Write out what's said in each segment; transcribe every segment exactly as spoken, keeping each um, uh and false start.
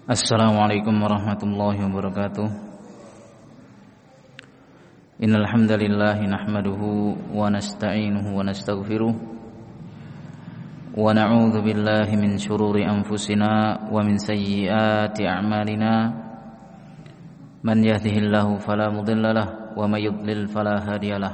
Assalamualaikum warahmatullahi wabarakatuh. Innal hamdalillah nahmaduhu wa nasta'inuhu wa nastaghfiruh wa na'udzu billahi min shururi anfusina wa min sayyiati a'malina. Man yahdihillahu fala mudilla lahu wa may yudlil fala hadiyalah.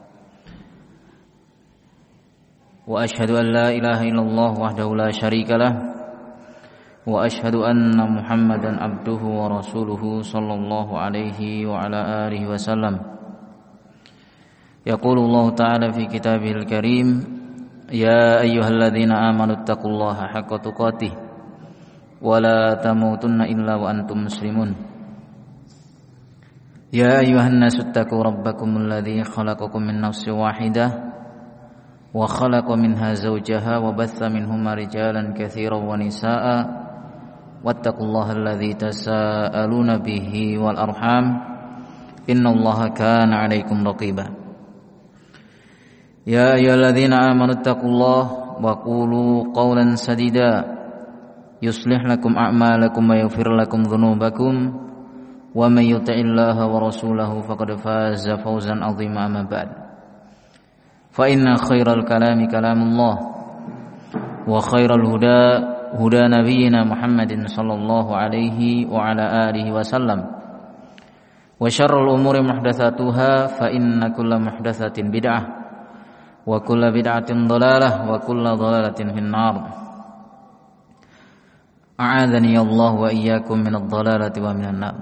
Wa asyhadu an la ilaha illallah wahdahu la syarika lah wa asyhadu anna Muhammadan abduhu wa rasuluhu sallallahu alaihi wa ala alihi wasallam. Yaqulu Allah ta'ala fi kitabihil karim, ya ayyuhalladzina amanu taqullaha haqqa tuqatih wa la tamutunna illa wa antum muslimun. Ya ayyuhan nasu taqu rabbakumul ladzi khalaqakum min nafsin wahidah wa khalaqa minha zawjaha wa batha minhuma rijalan katsiran wa nisaa'a wattaqullaha alladzi tasaaluna bihi wal arham innallaha kana 'alaikum raqiba. Ya ayyuhalladzina amanu taqullaha wa qulu qawlan sadida yuslih lakum a'malakum wa yaghfir lakum dhunubakum wa may yuti'illaha wa rasulahu faqad faza fawzan 'azima amma ba'd. Fa inna khairal kalami kalamullah wa khairal huda huda nabiyyina Muhammadin sallallahu alaihi wa ala alihi wasallam wa syarrul umuri muhdatsatuha fa inna kulla muhdatsatin bid'ah wa kulla bid'atin dhalalah wa kulla dhalalatin finnar. A'adzani Allah wa iyyakum minadh dhalalati wa minan nar.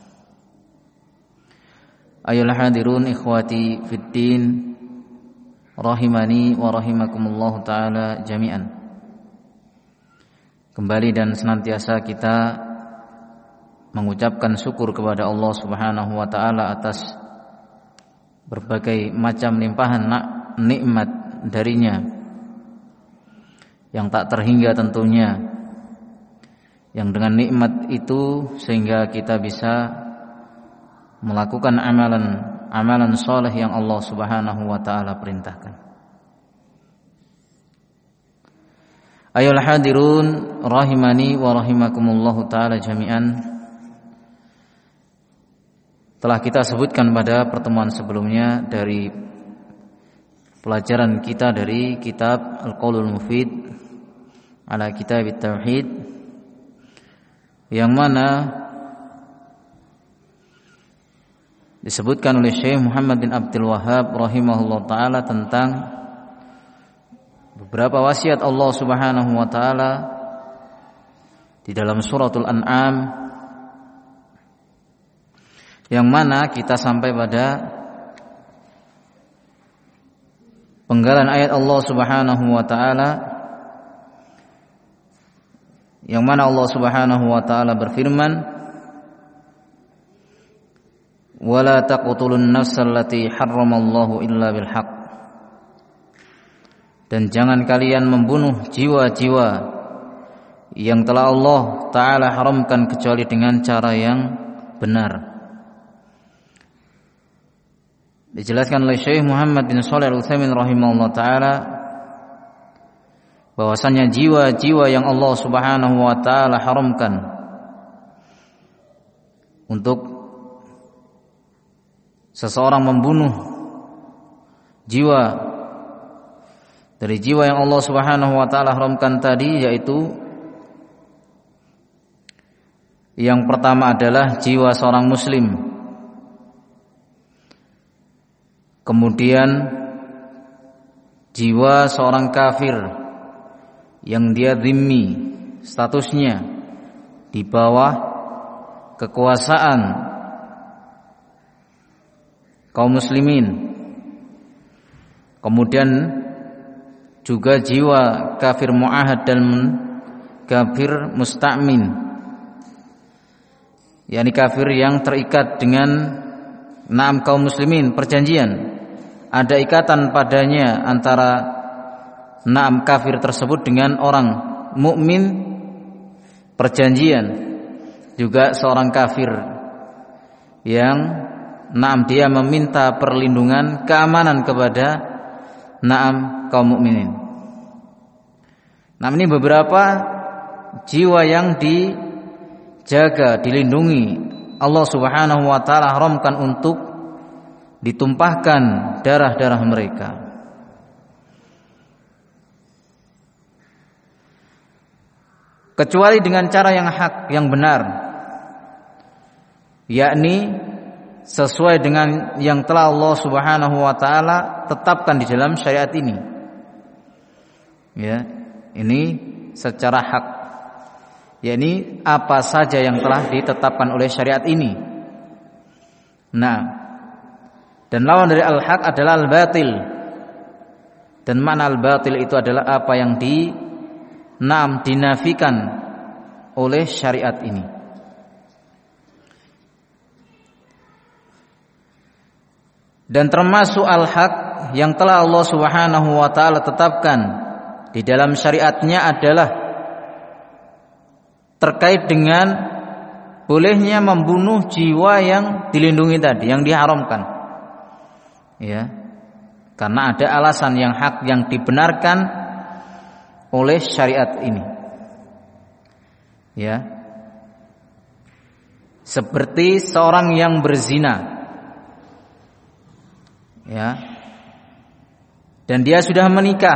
Ayyuhal hadirun ikhwati fid din rahimani wa rahimakumullah taala jami'an. Kembali dan senantiasa kita mengucapkan syukur kepada Allah Subhanahu wa taala atas berbagai macam limpahan nikmat darinya yang tak terhingga tentunya, yang dengan nikmat itu sehingga kita bisa melakukan amalan amalan soleh yang Allah Subhanahu wa taala perintahkan. Ayyuhal hadirun rahimani wa rahimakumullahu taala jami'an. Telah kita sebutkan pada pertemuan sebelumnya dari pelajaran kita dari kitab Al-Qaulul Mufid ala Kitabit Tauhid, yang mana disebutkan oleh Syekh Muhammad bin Abdul Wahhab rahimahullah taala tentang beberapa wasiat Allah Subhanahu wa taala di dalam suratul An'am, yang mana kita sampai pada penggalan ayat Allah Subhanahu wa taala, yang mana Allah Subhanahu wa taala berfirman, wala taqtulun nafsal lati harramallahu illa bil haqq, dan jangan kalian membunuh jiwa-jiwa yang telah Allah Ta'ala haramkan kecuali dengan cara yang benar. Dijelaskan oleh Syekh Muhammad bin Shalih Al-Utsaimin rahimahullah ta'ala bahwasanya jiwa-jiwa yang Allah Subhanahu wa ta'ala haramkan untuk seseorang membunuh jiwa dari jiwa yang Allah Subhanahu wa taala haramkan tadi, yaitu yang pertama adalah jiwa seorang muslim, kemudian jiwa seorang kafir yang dia dhimmi, statusnya di bawah kekuasaan kaum muslimin, kemudian juga jiwa kafir mu'ahad dan kafir musta'min, yakni kafir yang terikat dengan enam kaum muslimin, perjanjian, ada ikatan padanya antara enam kafir tersebut dengan orang mukmin, perjanjian. Juga seorang kafir yang enam dia meminta perlindungan, keamanan kepada enam kaum mukminin. Nah, ini beberapa jiwa yang di jaga, dilindungi, Allah Subhanahu wa taala haramkan untuk ditumpahkan darah-darah mereka. Kecuali dengan cara yang hak, yang benar, yakni sesuai dengan yang telah Allah Subhanahu wa taala tetapkan di dalam syariat ini. Ya, ini secara hak, yakni apa saja yang telah ditetapkan oleh syariat ini. Nah, dan lawan dari al-haq adalah al-batil. Dan makna al-batil itu adalah apa yang di nam dinafikan oleh syariat ini. Dan termasuk al-haq yang telah Allah Subhanahu wa taala tetapkan di dalam syariatnya adalah terkait dengan bolehnya membunuh jiwa yang dilindungi tadi, yang diharamkan. Ya. Karena ada alasan yang hak yang dibenarkan oleh syariat ini. Ya. Seperti seorang yang berzina. Ya. Dan dia sudah menikah,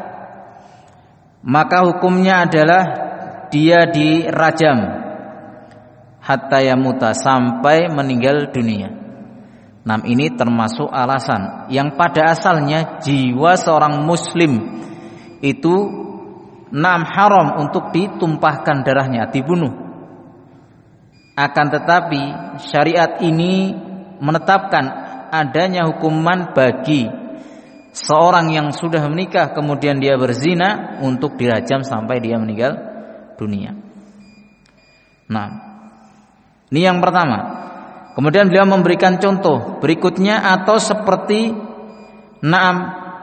maka hukumnya adalah dia dirajam hatta yamuta, sampai meninggal dunia. Nah, ini termasuk alasan yang pada asalnya jiwa seorang muslim itu nam haram untuk ditumpahkan darahnya, dibunuh. Akan tetapi syariat ini menetapkan adanya hukuman bagi seorang yang sudah menikah kemudian dia berzina untuk dirajam sampai dia meninggal dunia. Nah, ini yang pertama. Kemudian beliau memberikan contoh berikutnya, atau seperti naam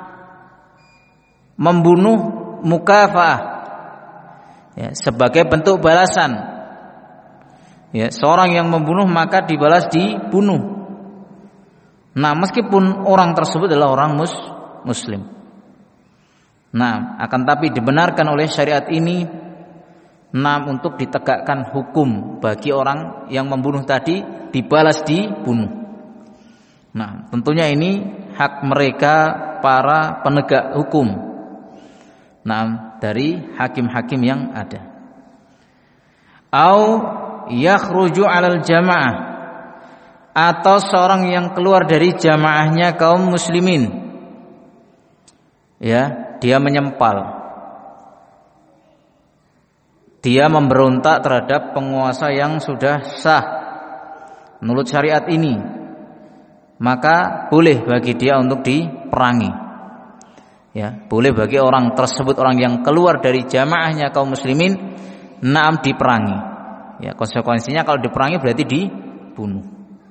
membunuh mukafaah, ya, sebagai bentuk balasan. Ya, seorang yang membunuh maka dibalas dibunuh. Nah, meskipun orang tersebut adalah orang mus muslim. Nah, akan tapi dibenarkan oleh syariat ini, nah, untuk ditegakkan hukum bagi orang yang membunuh tadi, dibalas dibunuh. Nah, tentunya ini hak mereka para penegak hukum. Nah, dari hakim-hakim yang ada. Au yakhruju 'alal jamaah, atau seorang yang keluar dari jamaahnya kaum muslimin. Ya, dia menyempal. Dia memberontak terhadap penguasa yang sudah sah menurut syariat ini, maka boleh bagi dia untuk diperangi. Ya, boleh bagi orang tersebut, orang yang keluar dari jamaahnya kaum muslimin, naam diperangi. Ya, konsekuensinya kalau diperangi berarti dibunuh.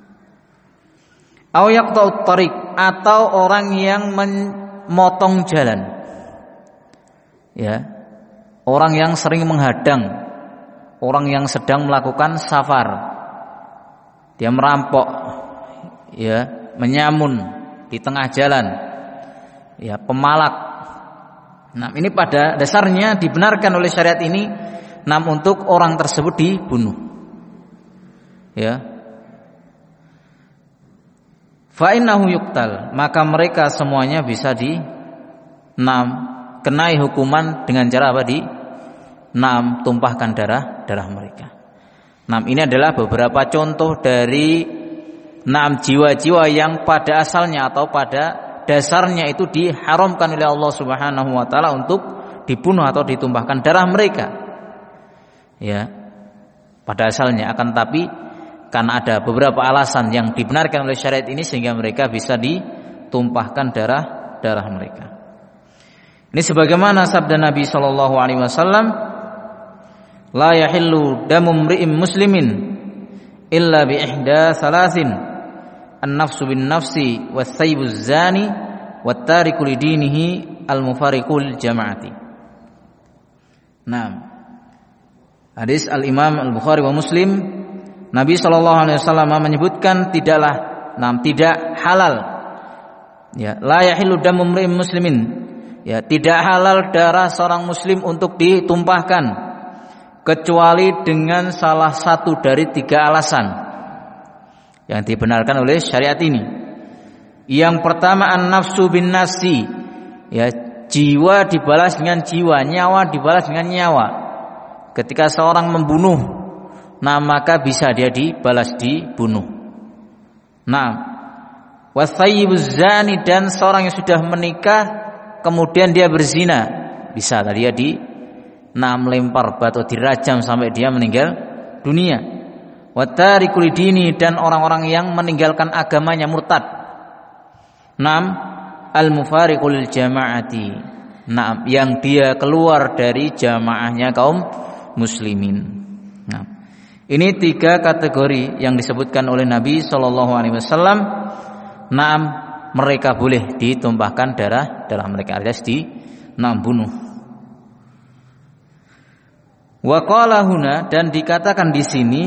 Au yaqta'ut tariq, atau orang yang memotong jalan. Ya. Orang yang sering menghadang orang yang sedang melakukan safar. Dia merampok, ya, menyamun di tengah jalan. Ya, pemalak. Nah, ini pada dasarnya dibenarkan oleh syariat ini, namun untuk orang tersebut dibunuh. Ya. Fa innahu yuqtal, maka mereka semuanya bisa di enam kenai hukuman dengan cara apa? Di enam tumpahkan darah darah mereka. Enam ini adalah beberapa contoh dari enam jiwa-jiwa yang pada asalnya atau pada dasarnya itu diharamkan oleh Allah Subhanahu wa taala untuk dibunuh atau ditumpahkan darah mereka. Ya. Pada asalnya, akan tapi karena ada beberapa alasan yang dibenarkan oleh syariat ini sehingga mereka bisa ditumpahkan darah darah mereka. Ini sebagaimana sabda Nabi sallallahu alaihi wasallam, la yahillu damu mri'in muslimin illa bi ihda salasin, an-nafsu bin nafsi was-saybuz zani wat-tariku lidinihi al-mufariqul jama'ati. Nah, hadis al-Imam Al-Bukhari wa Muslim, Nabi sallallahu alaihi wasallam menyebutkan tidaklah nam tidak halal, ya, la yahillu damu mri'in muslimin, ya, tidak halal darah seorang muslim untuk ditumpahkan kecuali dengan salah satu dari tiga alasan yang dibenarkan oleh syariat ini. Yang pertama an-nafsu bin nafsi, ya, jiwa dibalas dengan jiwa, nyawa dibalas dengan nyawa. Ketika seorang membunuh, nah maka bisa dia dibalas dibunuh. Nah, wasayyibuz zani, dan seorang yang sudah menikah kemudian dia berzina, bisa dia di nah melempar batu, dirajam sampai dia meninggal dunia. Watarikul dini, dan orang-orang yang meninggalkan agamanya, murtad. Naam al-mufariqul jamaati, naam yang dia keluar dari jamaahnya kaum muslimin. Nah, ini tiga kategori yang disebutkan oleh Nabi sallallahu alaihi wasallam. Naam, mereka boleh ditumpahkan darah darah mereka, alias di naam bunuh. Wa qala huna, dan dikatakan di sini,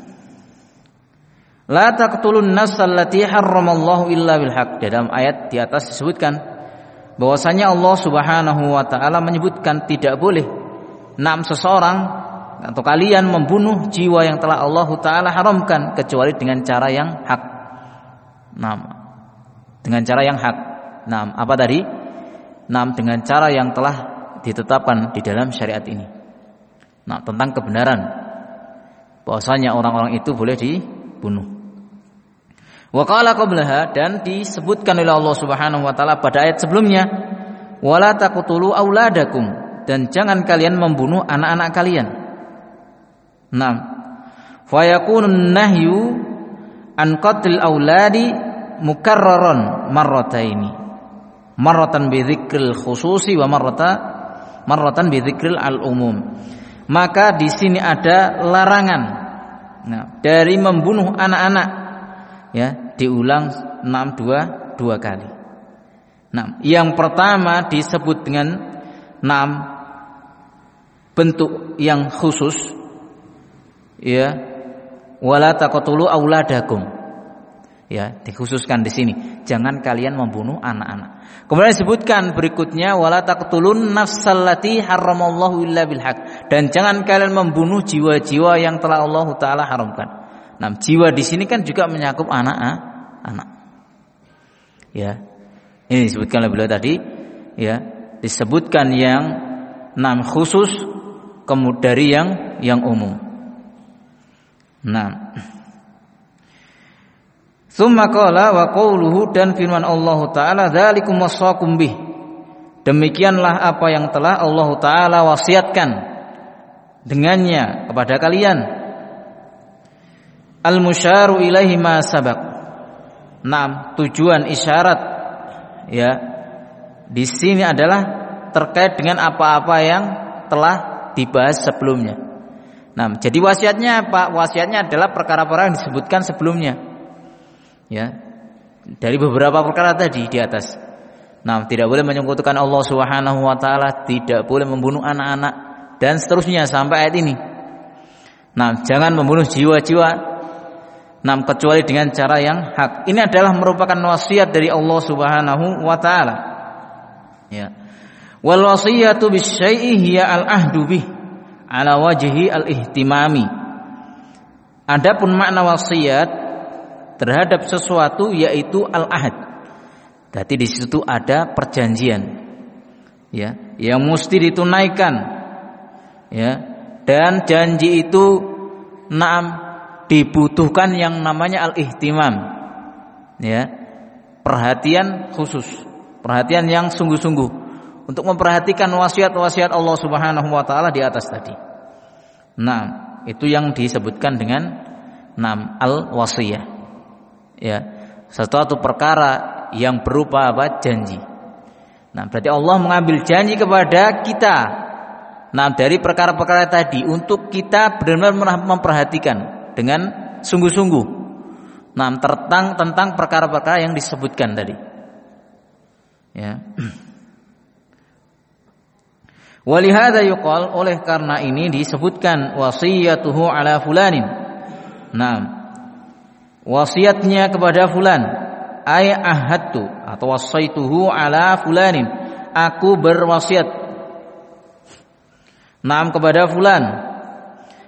la taqtulun nafsal lati harramallahu illa bil haqq. Dalam ayat di atas disebutkan bahwasanya Allah Subhanahu wa taala menyebutkan tidak boleh enam seseorang atau kalian membunuh jiwa yang telah Allah taala haramkan kecuali dengan cara yang hak. Naam, dengan cara yang hak. Naam, apa tadi? Naam, dengan cara yang telah ditetapkan di dalam syariat ini. Nah, tentang kebenaran bahwasanya orang-orang itu boleh dibunuh. Wa qala qablaha, dan disebutkan oleh Allah Subhanahu wa taala pada ayat sebelumnya, wala taqtulu auladakum, dan jangan kalian membunuh anak-anak kalian. Naam. Fa yakunun nahyu an qatlil auladi mukarraran marrataini. Marratan bi dzikril khususi wa marrata marratan bi dzikril al-umum. Maka di sini ada larangan, nah, dari membunuh anak-anak, ya, diulang enam dua dua kali. Nah, yang pertama disebut dengan enam bentuk yang khusus, ya, wala taqtulu auladakum, ya, dikhususkan di sini, jangan kalian membunuh anak-anak. Kemudian disebutkan berikutnya, wala taqtulun nafsal lati harramallahu illa bil haqq, dan jangan kalian membunuh jiwa-jiwa yang telah Allah taala haramkan. Nah, jiwa di sini kan juga mencakup anak-anak. Ya. Ini disebutkan oleh beliau tadi, ya, disebutkan yang enam khusus kemudian dari yang yang umum. Nah, Tsumma qala wa qauluhu, dan firman Allah taala, dzalikum wasaqum bih, demikianlah apa yang telah Allah taala wasiatkan dengannya kepada kalian. Al musyaru ilaihi ma sabaq. Naam, tujuan isyarat, ya, di sini adalah terkait dengan apa-apa yang telah dibahas sebelumnya. Nah, jadi wasiatnya apa? Wasiatnya adalah perkara-perkara yang disebutkan sebelumnya. Ya, dari beberapa perkara tadi di atas. Nah, tidak boleh menyekutukan Allah Subhanahu wa taala, tidak boleh membunuh anak-anak, dan seterusnya sampai ayat ini. Nah, jangan membunuh jiwa-jiwa, nah, kecuali dengan cara yang hak. Ini adalah merupakan wasiat dari Allah Subhanahu wa taala. Ya. Wal wasiyatu bisyai'i hiya al-ahdu bih ala wajhi al-ihtimami. Adapun makna wasiat terhadap sesuatu yaitu al-ahad. Berarti di situ ada perjanjian, ya, yang mesti ditunaikan, ya, dan janji itu naam dibutuhkan yang namanya al-ihtimam, ya, perhatian khusus, perhatian yang sungguh-sungguh untuk memperhatikan wasiat-wasiat Allah Subhanahu wa taala di atas tadi. Nah, itu yang disebutkan dengan naam al-wasiyah. Ya, sesuatu perkara yang berupa apa? Janji. Nah, berarti Allah mengambil janji kepada kita, nah, dari perkara-perkara tadi untuk kita benar-benar memperhatikan dengan sungguh-sungguh, nah, tentang tentang perkara-perkara yang disebutkan tadi. Ya. Walihada yuqal, oleh karena ini disebutkan wasiyatuhu ala fulanin. Nah, wasiatnya kepada fulan, ay ahadtu atau wasaituhu ala fulanin, aku berwasiat naam kepada fulan,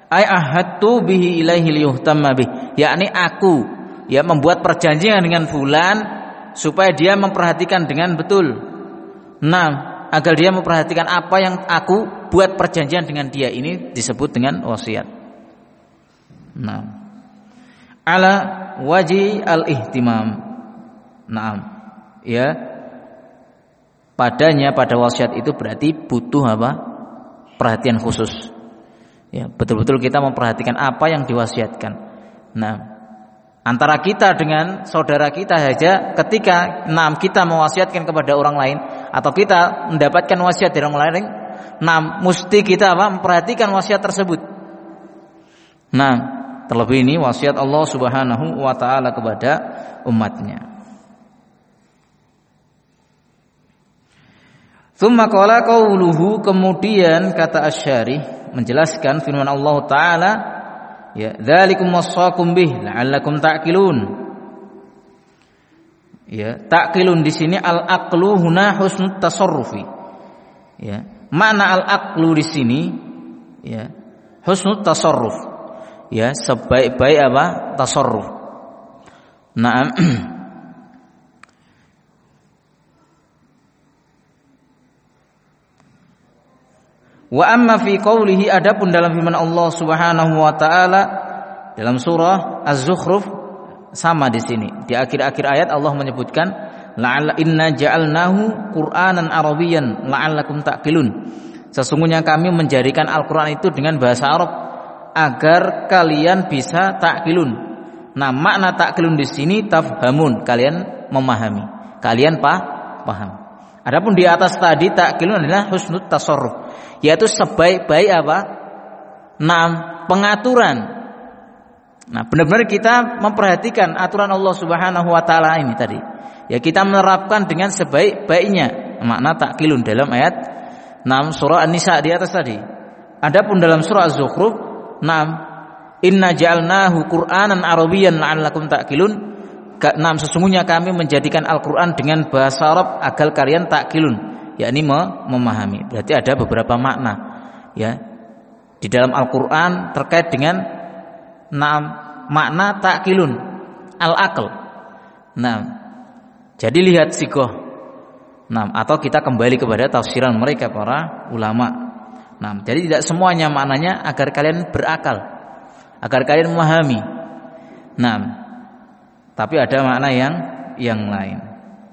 Ai ahadtu bihi ilaihi liyuhtamma bih, yakni aku ya membuat perjanjian dengan fulan supaya dia memperhatikan dengan betul. Nah, agar dia memperhatikan apa yang aku buat perjanjian dengan dia, ini disebut dengan wasiat. Nah, ala waji al-ihtimam. Naam. Ya. Padanya pada wasiat itu berarti butuh apa? Perhatian khusus. Ya, betul-betul kita memperhatikan apa yang diwasiatkan. Nah, antara kita dengan saudara kita saja ketika enam kita mewasiatkan kepada orang lain atau kita mendapatkan wasiat dari orang lain, enam mesti kita apa? Memperhatikan wasiat tersebut. Nah, terlebih ini wasiat Allah Subhanahu wa taala kepada umatnya. Tsumma qala qauluhu, kemudian kata Asy-Syarih menjelaskan firman Allah taala, ya, dzalikum wassaqum bih la'allakum ta'qilun. Ya, ta'qilun di sini al-aqlu huna husnut tasarrufi. Ya, makna al-aqlu di sini ya husnut tasarruf. Ya, sebaik-baik apa? Tasarruf. Naam. Wa amma fi qawlihi, adapun dalam firman Allah Subhanahu wa taala dalam surah Az-Zukhruf sama di sini. Di akhir-akhir ayat Allah menyebutkan la'alla inna ja'alnahu Qur'anan Arabiyyan la'allakum ta'qilun. Sesungguhnya kami menjadikan Al-Qur'an itu dengan bahasa Arab agar kalian bisa ta'qilun. Nah, makna ta'qilun di sini tafhamun, kalian memahami, kalian pa, paham. Adapun di atas tadi ta'qilun adalah husnut tasarruf, yaitu sebaik-baik apa? Nah, pengaturan. Nah, benar-benar kita memperhatikan aturan Allah Subhanahu wa taala ini tadi. Ya, kita menerapkan dengan sebaik-baiknya. Makna ta'qilun dalam ayat enam surah An-Nisa di atas tadi. Adapun dalam surah Az-Zukhruf, enam inna ja'alnahu Qur'anan Arabiyyan la'allakum ta'qilun. Enam sesungguhnya kami menjadikan Al-Qur'an dengan bahasa Arab agar kalian ta'qilun, yakni memahami. Berarti ada beberapa makna ya di dalam Al-Qur'an terkait dengan enam makna ta'qilun, al-aql. Nah, jadi lihat sigoh. Nah, atau kita kembali kepada tafsiran mereka para ulama. Nah, jadi tidak semuanya maknanya agar kalian berakal, agar kalian memahami. Nah, tapi ada makna yang yang lain.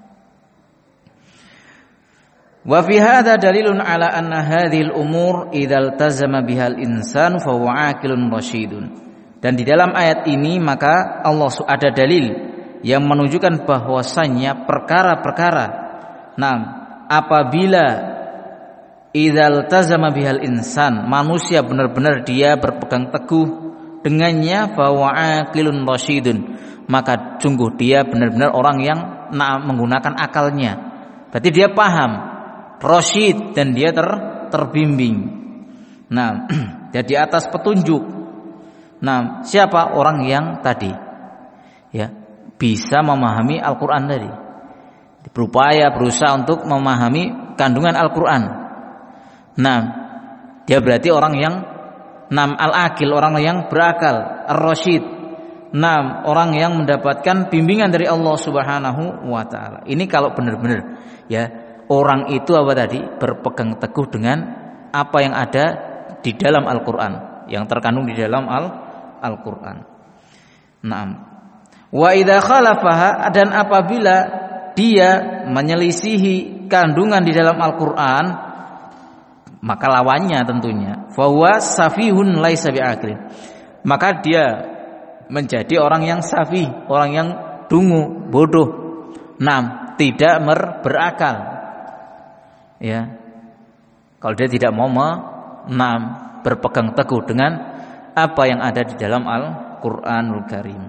Wa fi hadza dalilun ala anna hadhil umur idzal tazama bihal insanu fa huwa aqilun rasyidun. Dan di dalam ayat ini maka Allah ada dalil yang menunjukkan bahwasannya perkara-perkara, nah, apabila idzal tazama bihal insan, manusia benar-benar dia berpegang teguh dengannya, fa huwa aqilun rasyidun, maka sungguh dia benar-benar orang yang nah, menggunakan akalnya. Berarti dia paham, rasyid, dan dia ter, terbimbing. Nah, jadi atas petunjuk. Nah, siapa orang yang tadi ya bisa memahami Al-Qur'an tadi, berupaya berusaha untuk memahami kandungan Al-Qur'an. Nah, dia berarti orang yang nam al-akil, orang yang berakal, ar-rasyid. Nah, orang yang mendapatkan bimbingan dari Allah Subhanahu wa taala. Ini kalau benar-benar ya orang itu apa tadi berpegang teguh dengan apa yang ada di dalam Al-Qur'an, yang terkandung di dalam Al Al-Qur'an. Naam. Wa idza khalafaha, dan apabila dia menyelisihi kandungan di dalam Al-Qur'an, maka lawannya tentunya fa huwa safihun laisa bi'aqil. Maka dia menjadi orang yang safi, orang yang dungu, bodoh. Nam, tidak mer- berakal. Ya. Kalau dia tidak mau menam berpegang teguh dengan apa yang ada di dalam Al-Qur'anul Karim.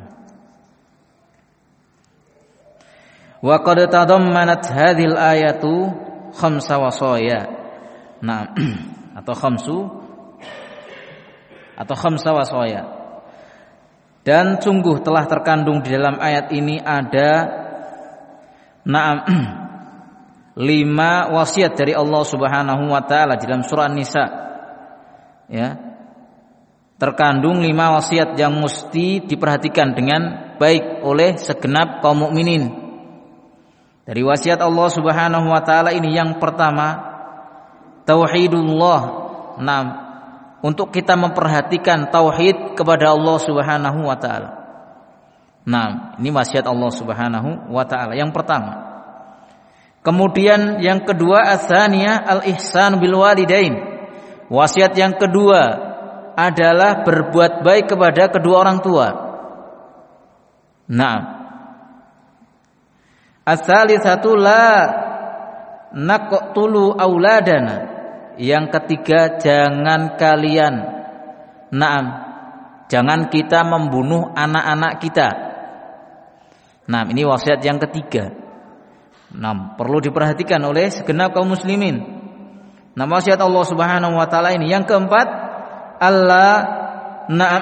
Wa qad tadammanat hadhil ayatu khamsa wasaya. Nah, atau khamsu atau khamsa wasaya. Dan sungguh telah terkandung di dalam ayat ini ada na'am lima wasiat dari Allah Subhanahu wa taala di dalam surah An-Nisa. Ya. terkandung lima wasiat yang mesti diperhatikan dengan baik oleh segenap kaum mukminin. Dari wasiat Allah Subhanahu wa taala ini yang pertama, tauhidullah. Nah, untuk kita memperhatikan tauhid kepada Allah Subhanahu wa taala. Nah, ini wasiat Allah Subhanahu wa taala yang pertama. Kemudian yang kedua, ats-tsaniyah al-ihsan bil walidain. Wasiat yang kedua adalah berbuat baik kepada kedua orang tua. Nah, ats-tsalitsatu la naqtulu auladana. Yang ketiga, jangan kalian Naam jangan kita membunuh anak-anak kita. Nah, ini wasiat yang ketiga. Nah, perlu diperhatikan oleh segenap kaum muslimin. Nah, wasiat Allah Subhanahu wa taala ini yang keempat, Allah na'am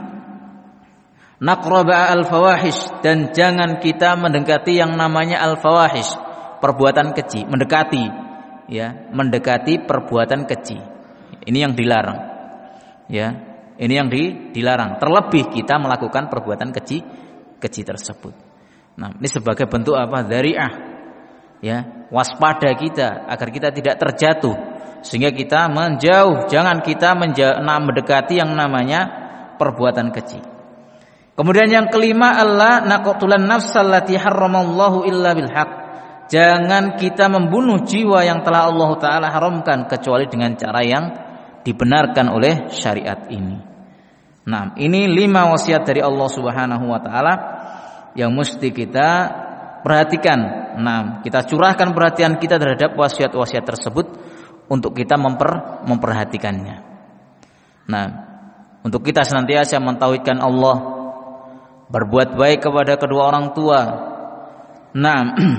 naqraba al-fawahish, dan jangan kita mendekati yang namanya al-fawahish, perbuatan keji, mendekati ya, mendekati perbuatan keji. Ini yang dilarang. Ya, ini yang di, dilarang. Terlebih kita melakukan perbuatan keji keji tersebut. Nah, ini sebagai bentuk apa? Dzari'ah. Ya, waspada kita agar kita tidak terjatuh, sehingga kita menjauh, jangan kita menja- mendekati yang namanya perbuatan keji. Kemudian yang kelima, Allah naqtulan nafsal lati harramallahu illa bil haq. Jangan kita membunuh jiwa yang telah Allah taala haramkan kecuali dengan cara yang dibenarkan oleh syariat ini. Nah, ini lima wasiat dari Allah Subhanahu wa taala yang mesti kita perhatikan. Nah, kita curahkan perhatian kita terhadap wasiat-wasiat tersebut untuk kita memper, memperhatikannya. Nah, untuk kita senantiasa mentauhidkan Allah, berbuat baik kepada kedua orang tua. Nah,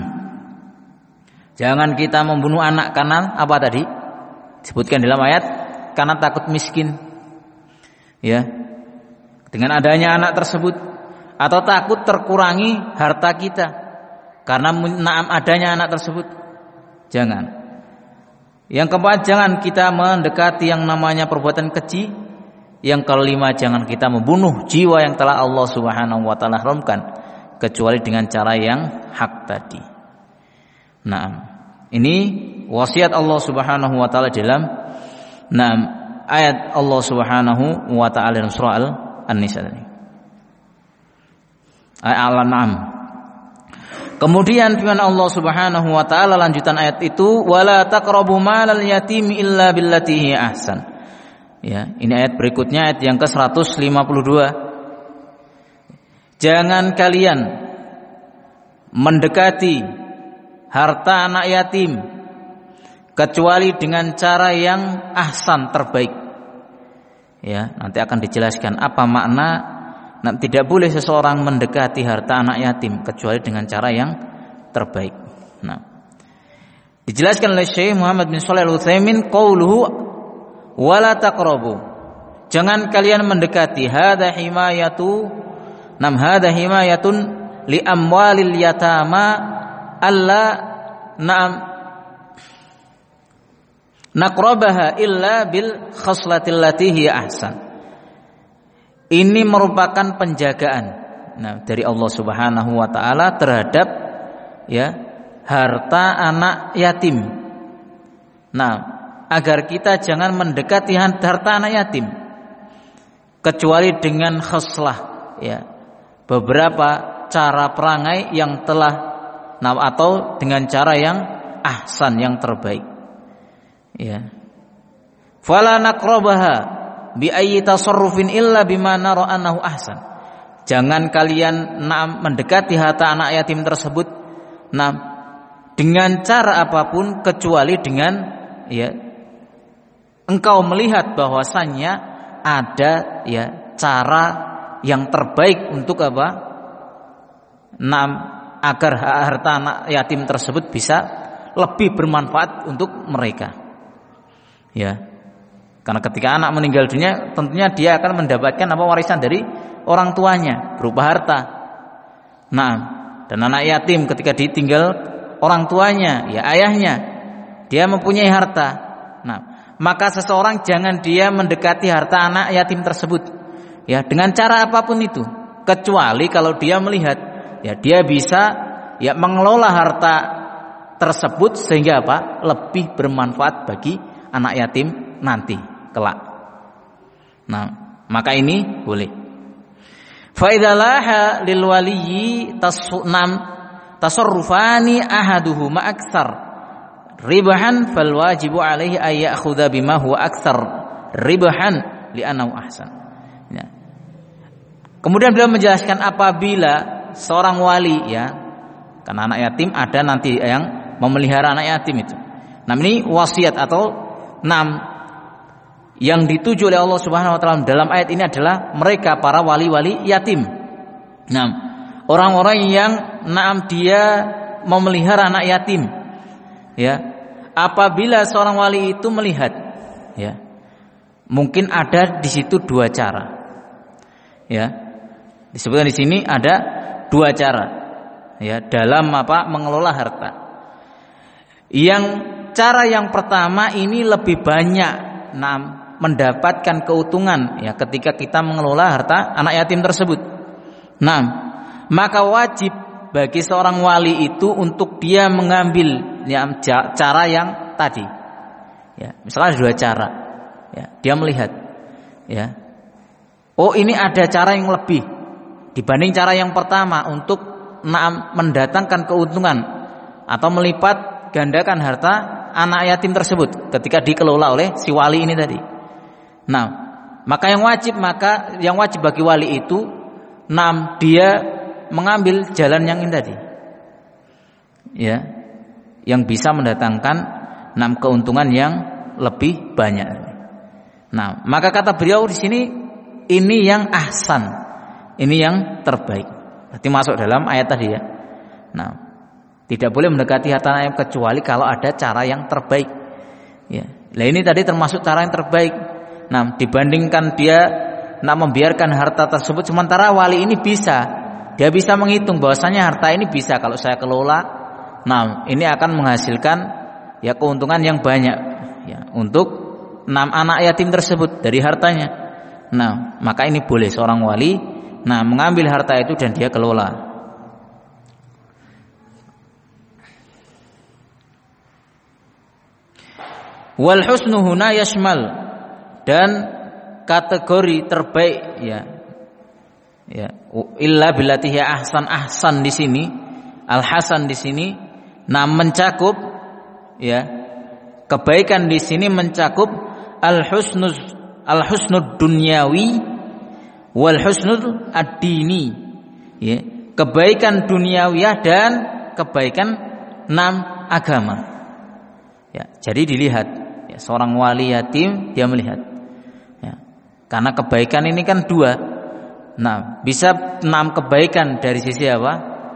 jangan kita membunuh anak karena apa tadi? Disebutkan dalam ayat, karena takut miskin. Ya. Dengan adanya anak tersebut, atau takut terkurangi harta kita karena naam adanya anak tersebut. Jangan. Yang keempat, jangan kita mendekati yang namanya perbuatan keji. Yang kelima, jangan kita membunuh jiwa yang telah Allah Subhanahu wa taala haramkan kecuali dengan cara yang hak tadi. Nah, ini wasiat Allah Subhanahu wa taala dalam nah, ayat Allah Subhanahu wa taala dalam surah An-Nisa ini. Ayat Al-An'am. Kemudian firman Allah Subhanahu wa taala lanjutan ayat itu, wala taqrabu malal yatimi illa billati hiya ahsan. Ya, ini ayat berikutnya, ayat yang ke seratus lima puluh dua. Jangan kalian mendekati harta anak yatim kecuali dengan cara yang ahsan, terbaik. Ya, nanti akan dijelaskan apa makna. Nah, tidak boleh seseorang mendekati harta anak yatim kecuali dengan cara yang terbaik. Nah, dijelaskan oleh Syekh Muhammad bin Shalih Al-Utsaimin, qauluhu wala taqrabu. Jangan kalian mendekati, hadza himayatu nam hadza himayatun li amwalil yatama alla na'am naqrabaha illa bil khaslatil lati hiya ahsan. Ini merupakan penjagaan nah, dari Allah Subhanahu wa taala terhadap ya harta anak yatim. Nah, agar kita jangan mendekati harta anak yatim kecuali dengan khaslah ya, beberapa cara perangai yang telah nah, atau dengan cara yang ahsan, yang terbaik. Ya. Fala naqrabaha bi ayyi tasarrufin illa bima nara annahu ahsan. Jangan kalian nah, mendekati harta anak yatim tersebut nah, dengan cara apapun kecuali dengan ya engkau melihat bahwasannya ada ya cara yang terbaik untuk apa? Nah, agar harta anak yatim tersebut bisa lebih bermanfaat untuk mereka. Ya. Karena ketika anak meninggal dunia, tentunya dia akan mendapatkan apa warisan dari orang tuanya berupa harta. Nah, dan anak yatim ketika ditinggal orang tuanya, ya ayahnya, dia mempunyai harta. Nah, maka seseorang jangan dia mendekati harta anak yatim tersebut, ya, dengan cara apapun itu, kecuali kalau dia melihat, ya, dia bisa, ya, mengelola harta tersebut sehingga apa? Lebih bermanfaat bagi anak yatim nanti kelak. Nah, maka ini boleh. Fa idzalaha lil waliyyi tasnam tasarrufani ahaduhuma aktsar ribahan fal wajibu alaihi ay ya'khudha bima huwa aktsar ribahan li'annahu ahsan. Ya. Kemudian beliau menjelaskan apabila seorang wali, ya, karena anak yatim ada nanti yang memelihara anak yatim itu. Nah, ini wasiat atau enam yang dituju oleh Allah Subhanahu wa taala dalam ayat ini adalah mereka para wali-wali yatim. Nah, orang-orang yang enam dia memelihara anak yatim. Ya. Apabila seorang wali itu melihat, ya, mungkin ada di situ dua cara. Ya. Disebutkan di sini ada dua cara, ya, dalam apa? Mengelola harta. Yang cara yang pertama ini lebih banyak enam mendapatkan keuntungan, ya, ketika kita mengelola harta anak yatim tersebut. Nah, maka wajib bagi seorang wali itu untuk dia mengambil, ya, cara yang tadi. Ya, misalnya ada dua cara. Ya, dia melihat, ya, oh ini ada cara yang lebih dibanding cara yang pertama untuk nah, mendatangkan keuntungan atau melipat gandakan harta anak yatim tersebut ketika dikelola oleh si wali ini tadi. Nah, maka yang wajib maka yang wajib bagi wali itu enam dia mengambil jalan yang ini tadi, ya, yang bisa mendatangkan enam keuntungan yang lebih banyak. Nah, maka kata beliau di sini ini yang ahsan, ini yang terbaik. Berarti masuk dalam ayat tadi, ya. Nah, tidak boleh mendekati harta anak yatim kecuali kalau ada cara yang terbaik. Ya, nah ini tadi termasuk cara yang terbaik. Nah, dibandingkan dia nak membiarkan harta tersebut, sementara wali ini bisa, dia bisa menghitung bahwasanya harta ini bisa kalau saya kelola, nah ini akan menghasilkan, ya, keuntungan yang banyak, ya, untuk enam anak yatim tersebut dari hartanya. Nah, maka ini boleh seorang wali, nah, mengambil harta itu dan dia kelola. Wal husnu huna yashmal, dan kategori terbaik, ya, ya, illa billati hiya ahsan, ahsan di sini, al hasan di sini, nah mencakup, ya, kebaikan di sini mencakup al husnuz al husnud dunyawi wal husnud ad-dini, ya, kebaikan duniawiyah dan kebaikan enam agama. Ya, jadi dilihat, ya, seorang wali yatim dia melihat, ya, karena kebaikan ini kan dua. Nah, bisa enam kebaikan dari sisi apa?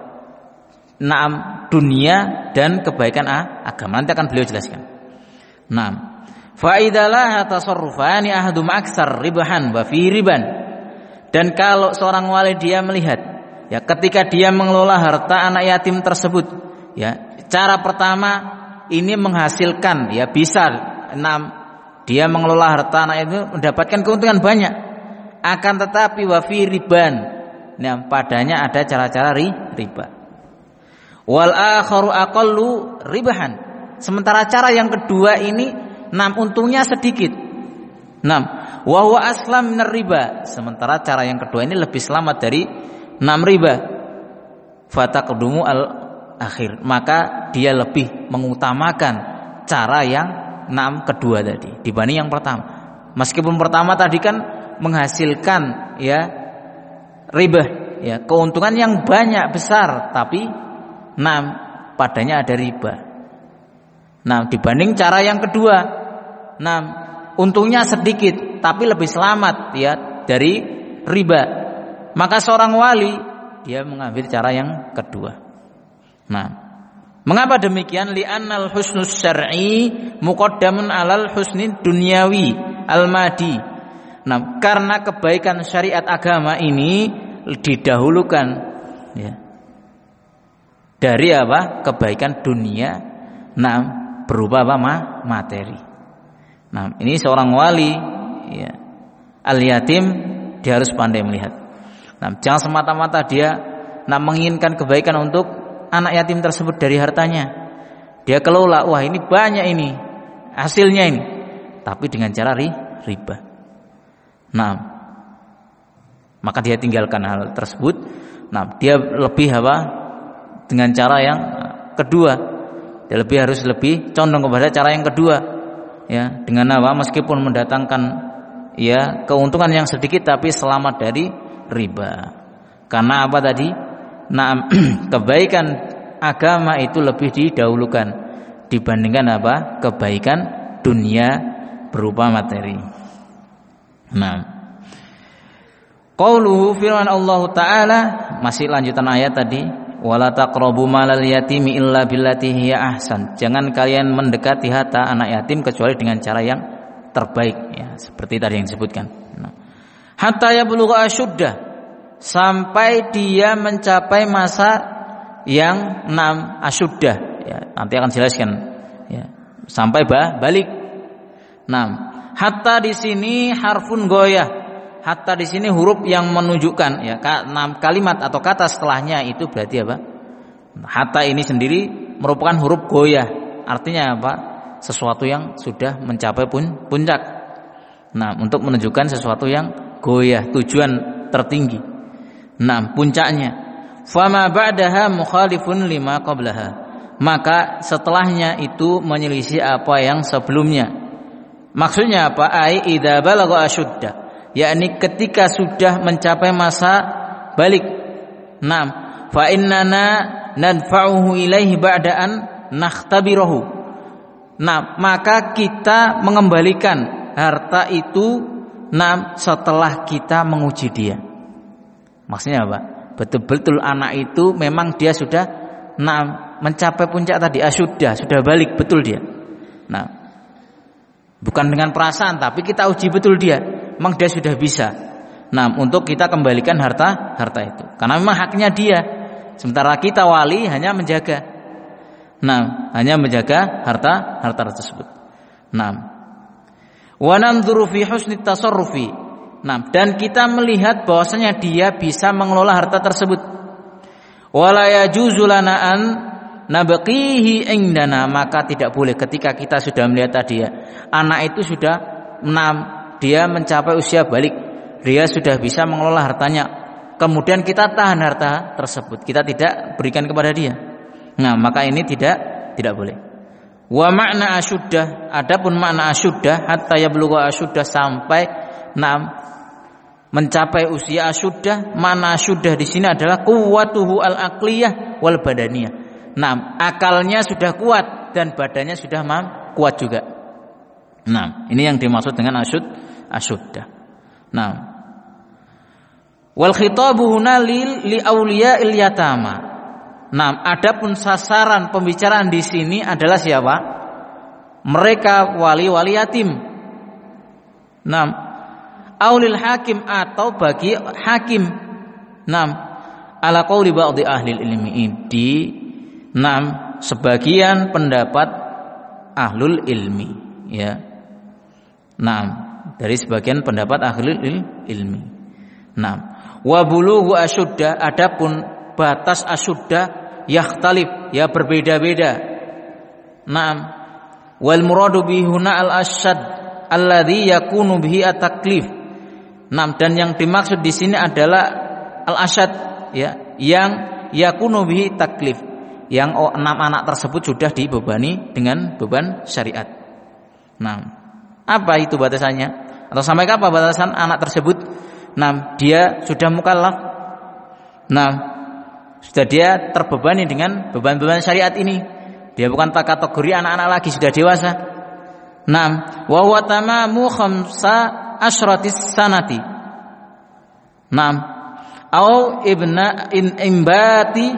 Enam dunia dan kebaikan agama. Nanti akan beliau jelaskan. Nah, fa idalah tasarrufani ahadum aksar ribahan wa fi riban. Dan kalau seorang wali dia melihat, ya, ketika dia mengelola harta anak yatim tersebut, ya, cara pertama ini menghasilkan, ya, bisa enam dia mengelola harta anak itu mendapatkan keuntungan banyak, akan tetapi wa fi riban, nah, padanya ada cara-cara ri, riba. Wal akharu aqallu ribahan, sementara cara yang kedua ini enam untungnya sedikit. enam wa huwa aslam minar riba, sementara cara yang kedua ini lebih selamat dari enam riba. Fataqdumu al akhir, maka dia lebih mengutamakan cara yang enam kedua tadi dibanding yang pertama. Meskipun pertama tadi kan menghasilkan, ya, riba, ya, keuntungan yang banyak besar, tapi enam padanya ada riba. Nah, dibanding cara yang kedua, enam untungnya sedikit tapi lebih selamat, ya, dari riba. Maka seorang wali dia mengambil cara yang kedua. Nah, mengapa demikian? Li'annal husnus syar'i muqaddamun 'alal husni dunyawi al-madi. Nah, karena kebaikan syariat agama ini didahulukan, ya, dari apa? Kebaikan dunia, nah, berupa apa? Materi. Nah, ini seorang wali ya, al-yatim dia harus pandai melihat. Nah, jangan semata-mata dia nah menginginkan kebaikan untuk anak yatim tersebut dari hartanya. Dia kelola, wah ini banyak ini hasilnya ini, tapi dengan cara ri, riba. Nah, maka dia tinggalkan hal tersebut. Nah, dia lebih apa? Dengan cara yang kedua, dia lebih harus lebih condong kepada cara yang kedua, ya, dengan apa? Meskipun mendatangkan ya keuntungan yang sedikit, tapi selamat dari riba. Karena apa tadi? Nah, kebaikan agama itu lebih didahulukan dibandingkan apa? Kebaikan dunia berupa materi. Nah, qauluhu firman Allah Ta'ala, masih lanjutan ayat tadi, wala taqrabu malal yatimi illa billati hiya ahsan. Jangan kalian mendekati harta anak yatim kecuali dengan cara yang terbaik, ya, seperti tadi yang disebutkan. Nah, hatta yablugha asyuddah, sampai dia mencapai masa yang enam asyuddah, ya, nanti akan jelaskan, ya, sampai bah, balik. Nah, hatta di sini harfun goyah. Hatta di sini huruf yang menunjukkan, ya, kalimat atau kata setelahnya itu berarti apa? Hatta ini sendiri merupakan huruf goyah. Artinya apa? Sesuatu yang sudah mencapai pun puncak. Nah, untuk menunjukkan sesuatu yang goyah, tujuan tertinggi. Nah, puncaknya. Fama ba'daha mukhalifun lima qablaha. Maka setelahnya itu menyelisih apa yang sebelumnya. Maksudnya apa? Ai idza balagha asyudda, yakni ketika sudah mencapai masa balik. Naam, fa innana nadfa'uhu ilaihi ba'da an nakhtabirahu. Nah, maka kita mengembalikan harta itu naam setelah kita menguji dia. Maksudnya apa? Betul-betul anak itu memang dia sudah naam mencapai puncak tadi asyudda, sudah balik betul dia. Nah, bukan dengan perasaan, tapi kita uji betul dia, memang dia sudah bisa. Nah, untuk kita kembalikan harta harta itu, karena memang haknya dia. Sementara kita wali hanya menjaga. Nah, hanya menjaga harta harta tersebut. Nah, wa nanzuru fi husni tasarrufi. Nah, dan kita melihat bahwasanya dia bisa mengelola harta tersebut. Wala yajuzu lana an nabqihi indana, maka tidak boleh ketika kita sudah melihat tadi ya, anak itu sudah enam, dia mencapai usia balik, dia sudah bisa mengelola hartanya, kemudian kita tahan harta tersebut, kita tidak berikan kepada dia. Nah, maka ini tidak tidak boleh. Wa makna asyuddah, adapun makna asyuddah hatta yablugha asyuddah, sampai enam mencapai usia asyuddah. Makna asyuddah di sini adalah quwwatuhu al-aqliyah wal badaniyah. Nah, akalnya sudah kuat dan badannya sudah mam, kuat juga. Nah, ini yang dimaksud dengan asyud asyuddah. Nah, wal khitabu huna lil li auliya'il yatama. Nah, adapun sasaran pembicaraan di sini adalah siapa? Mereka wali-wali yatim. Nah, aulil hakim, atau bagi hakim. Nah, ala qauli ba'dhi ahli ilmi, di enam sebagian pendapat ahlul ilmi, ya. Nah, dari sebagian pendapat ahlul ilmi. Nah, wa bulughu asyudda, adapun batas asyudda yakhtalif, ya berbeda-beda. Nah, wal muradu bihi huna al asyad alladhi yakunu bihi at-taklif. Nah, dan yang dimaksud di sini adalah al asyad, ya, yang yakunu bihi taklif, yang enam anak tersebut sudah dibebani dengan beban syariat. Nah, apa itu batasannya? Atau sampai kapan batasan anak tersebut? Nah, dia sudah mukallaf. Nah, sudah dia terbebani dengan beban-beban syariat ini. Dia bukan kategori anak-anak lagi, sudah dewasa. Nah, wa huwa tamamu khamsa asyratis sanati. Nah, au ibna in imbati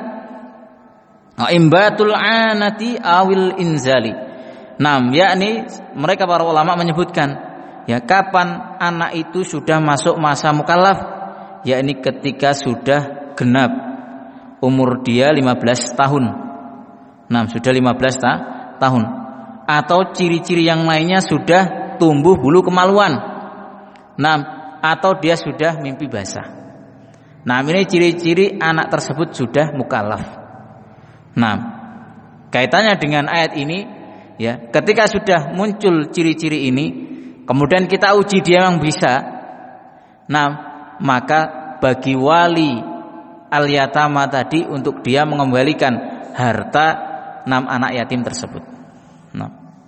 imbatul anati awil inzali. Nah, yakni mereka para ulama menyebutkan, ya, kapan anak itu sudah masuk masa mukallaf, yakni ketika sudah genap umur dia lima belas tahun. Nah, sudah lima belas ta- tahun. Atau ciri-ciri yang lainnya sudah tumbuh bulu kemaluan. Nah, atau dia sudah mimpi basah. Nah, ini ciri-ciri anak tersebut sudah mukallaf. Nah, kaitannya dengan ayat ini, ya, ketika sudah muncul ciri-ciri ini, kemudian kita uji dia yang bisa. Nah, maka bagi wali al-yatama tadi untuk dia mengembalikan harta enam anak yatim tersebut. Nah,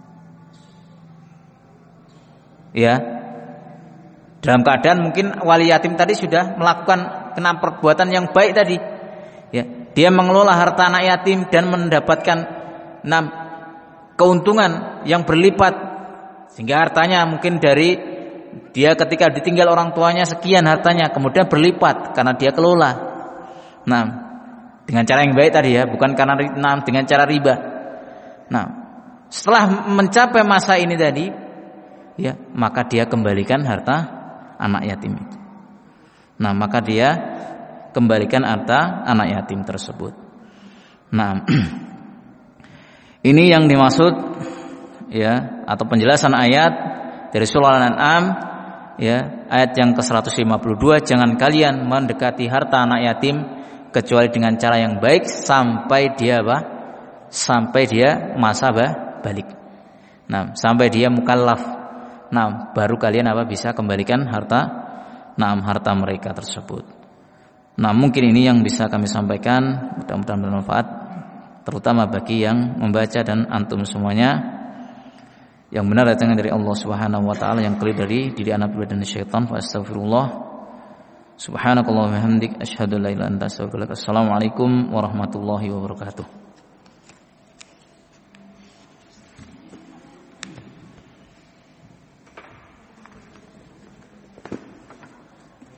ya, dalam keadaan mungkin wali yatim tadi sudah melakukan kena perbuatan yang baik tadi, ya, dia mengelola harta anak yatim dan mendapatkan enam keuntungan yang berlipat, sehingga hartanya mungkin dari dia ketika ditinggal orang tuanya sekian hartanya kemudian berlipat karena dia kelola. Nah, dengan cara yang baik tadi ya, bukan karena nah, dengan cara riba. Nah, setelah mencapai masa ini tadi, ya, maka dia kembalikan harta anak yatim itu. Nah, maka dia kembalikan harta anak yatim tersebut. Nah, ini yang dimaksud, ya, atau penjelasan ayat dari surah Al-An'am, ya, ayat yang ke seratus lima puluh dua, jangan kalian mendekati harta anak yatim kecuali dengan cara yang baik sampai dia apa? Sampai dia masa apa? Balik. Nah, sampai dia mukallaf. Nah, baru kalian apa bisa kembalikan harta, nah, harta mereka tersebut. Nah, mungkin ini yang bisa kami sampaikan, mudah-mudahan bermanfaat terutama bagi yang membaca dan antum semuanya. Yang benar datangnya dari Allah Subhanahu wa taala, yang keliru dari diri anak pribadi dan syaitan. Fa astaghfirullah. Subhanakallahumma wa bihamdik asyhadu an la ilaha illa anta astaghfiruka wa atubu ilaik. Assalamualaikum warahmatullahi wabarakatuh.